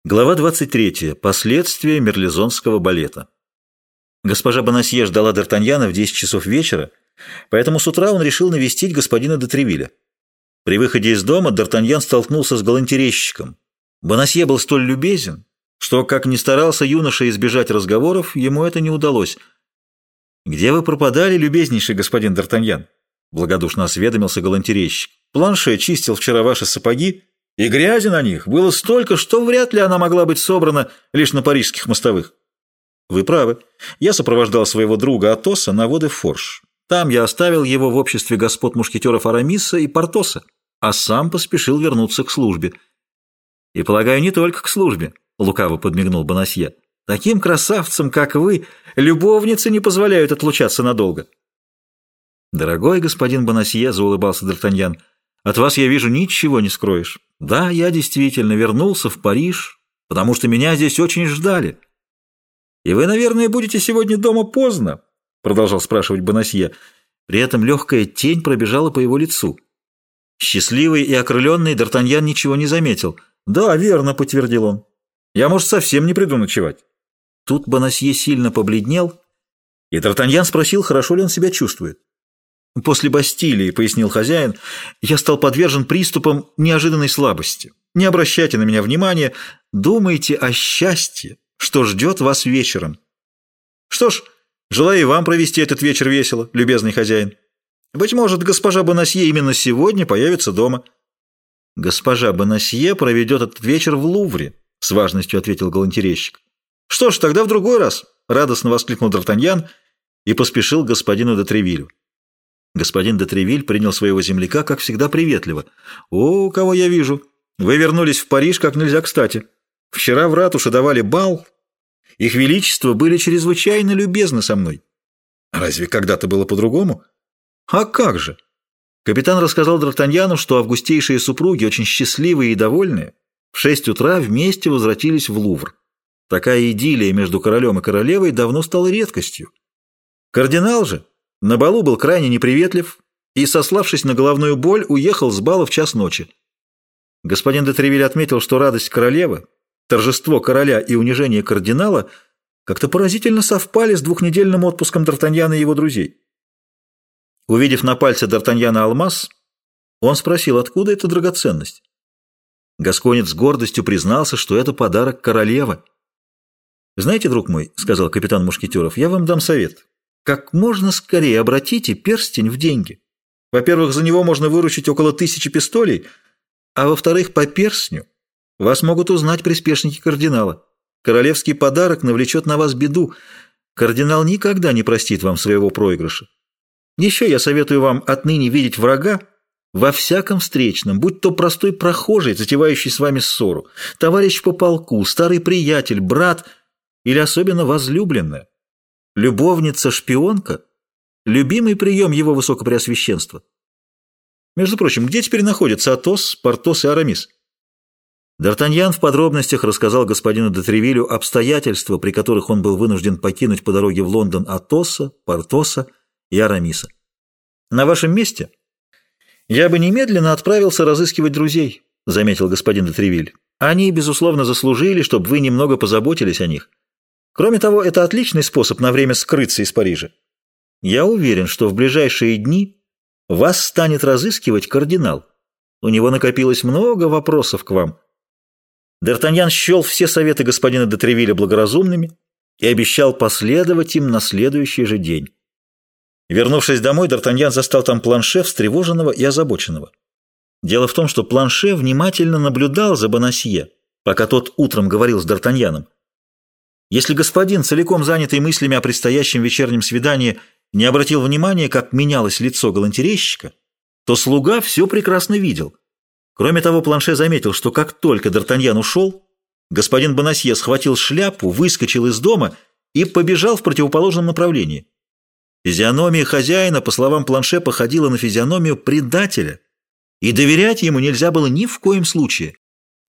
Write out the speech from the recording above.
Глава 23. Последствия мерлезонского балета. Госпожа Бонасье ждала Д'Артаньяна в 10 часов вечера, поэтому с утра он решил навестить господина де Тревилля. При выходе из дома Д'Артаньян столкнулся с галантерейщиком. Бонасье был столь любезен, что, как ни старался юноша избежать разговоров, ему это не удалось. «Где вы пропадали, любезнейший господин Д'Артаньян?» — благодушно осведомился галантерейщик. «Планше чистил вчера ваши сапоги, и грязи на них было столько, что вряд ли она могла быть собрана лишь на парижских мостовых». «Вы правы. Я сопровождал своего друга Атоса на воды в Форш. Там я оставил его в обществе господ мушкетеров Арамиса и Портоса, а сам поспешил вернуться к службе». «И, полагаю, не только к службе», — лукаво подмигнул Бонасье. «Таким красавцам, как вы, любовницы не позволяют отлучаться надолго». «Дорогой господин Бонасье», — заулыбался Д'Артаньян, — «от вас, я вижу, ничего не скроешь. Да, я действительно вернулся в Париж, потому что меня здесь очень ждали». «И вы, наверное, будете сегодня дома поздно?» — продолжал спрашивать Бонасье. При этом легкая тень пробежала по его лицу. Счастливый и окрыленный Д'Артаньян ничего не заметил. «Да, верно», — подтвердил он. «Я, может, совсем не приду ночевать». Тут Бонасье сильно побледнел, и Д'Артаньян спросил, хорошо ли он себя чувствует. «После Бастилии, — пояснил хозяин, — я стал подвержен приступам неожиданной слабости. Не обращайте на меня внимания, думайте о счастье, что ждет вас вечером». «Что ж, желаю и вам провести этот вечер весело, любезный хозяин. Быть может, госпожа Бонасье именно сегодня появится дома». «Госпожа Бонасье проведет этот вечер в Лувре», — с важностью ответил галантерейщик. «Что ж, тогда в другой раз», — радостно воскликнул Д'Артаньян и поспешил к господину де Тревилю. Господин де Тревиль принял своего земляка, как всегда, приветливо. «О, кого я вижу! Вы вернулись в Париж как нельзя кстати. Вчера в ратуше давали бал. Их величество были чрезвычайно любезны со мной. Разве когда-то было по-другому? А как же!» Капитан рассказал Д'Артаньяну, что августейшие супруги, очень счастливые и довольные, в 6 утра вместе возвратились в Лувр. Такая идиллия между королем и королевой давно стала редкостью. Кардинал же на балу был крайне неприветлив и, сославшись на головную боль, уехал с бала в час ночи. Господин де Тревиль отметил, что радость королевы, торжество короля и унижение кардинала как-то поразительно совпали с двухнедельным отпуском Д'Артаньяна и его друзей. Увидев на пальце Д'Артаньяна алмаз, он спросил, откуда эта драгоценность. Гасконец с гордостью признался, что это подарок королевы. «Знаете, друг мой, — сказал капитан мушкетеров, — я вам дам совет. Как можно скорее обратите перстень в деньги. Во-первых, за него можно выручить около 1000 пистолей, а во-вторых, по перстню вас могут узнать приспешники кардинала. Королевский подарок навлечет на вас беду. Кардинал никогда не простит вам своего проигрыша. Еще я советую вам отныне видеть врага во всяком встречном, будь то простой прохожий, затевающий с вами ссору, товарищ по полку, старый приятель, брат или особенно возлюбленная. Любовница-шпионка — любимый прием его высокопреосвященства. Между прочим, где теперь находятся Атос, Портос и Арамис?» Д'Артаньян в подробностях рассказал господину де Тревилю обстоятельства, при которых он был вынужден покинуть по дороге в Лондон Атоса, Портоса и Арамиса. «На вашем месте я бы немедленно отправился разыскивать друзей», — заметил господин де Тревиль. «Они, безусловно, заслужили, чтобы вы немного позаботились о них. Кроме того, это отличный способ на время скрыться из Парижа. Я уверен, что в ближайшие дни вас станет разыскивать кардинал. У него накопилось много вопросов к вам». Д'Артаньян счел все советы господина де Тревиля благоразумными и обещал последовать им на следующий же день. Вернувшись домой, Д'Артаньян застал там Планше, встревоженного и озабоченного. Дело в том, что Планше внимательно наблюдал за Бонасье, пока тот утром говорил с Д'Артаньяном. Если господин, целиком занятый мыслями о предстоящем вечернем свидании, не обратил внимания, как менялось лицо галантерейщика, то слуга все прекрасно видел. Кроме того, Планше заметил, что как только Д'Артаньян ушел, господин Бонасье схватил шляпу, выскочил из дома и побежал в противоположном направлении. Физиономия хозяина, по словам Планше, походила на физиономию предателя, и доверять ему нельзя было ни в коем случае.